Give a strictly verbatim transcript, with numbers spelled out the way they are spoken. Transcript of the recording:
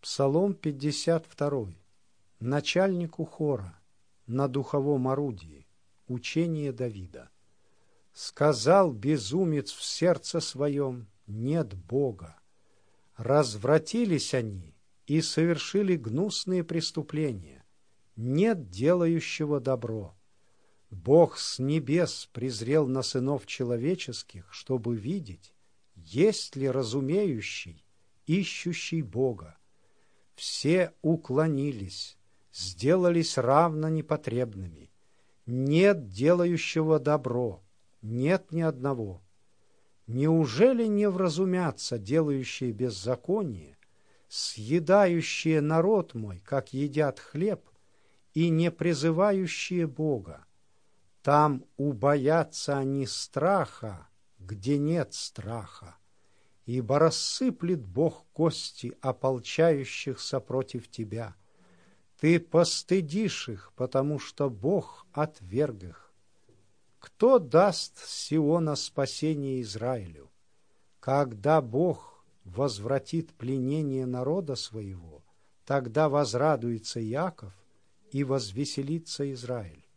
Псалом пятьдесят два. Начальнику хора на духовом орудии. Учение Давида. Сказал безумец в сердце своем: нет Бога. Развратились они и совершили гнусные преступления. Нет делающего добро. Бог с небес презрел на сынов человеческих, чтобы видеть, есть ли разумеющий, ищущий Бога. Все уклонились, сделались равно непотребными. Нет делающего добро, нет ни одного. Неужели не вразумятся делающие беззаконие, съедающие народ мой, как едят хлеб, и не призывающие Бога? Там убоятся они страха, где нет страха, ибо рассыплет Бог кости ополчающихся против тебя. Ты постыдишь их, потому что Бог отверг их. Кто даст с Сиона спасение Израилю? Когда Бог возвратит пленение народа своего, тогда возрадуется Иаков и возвеселится Израиль.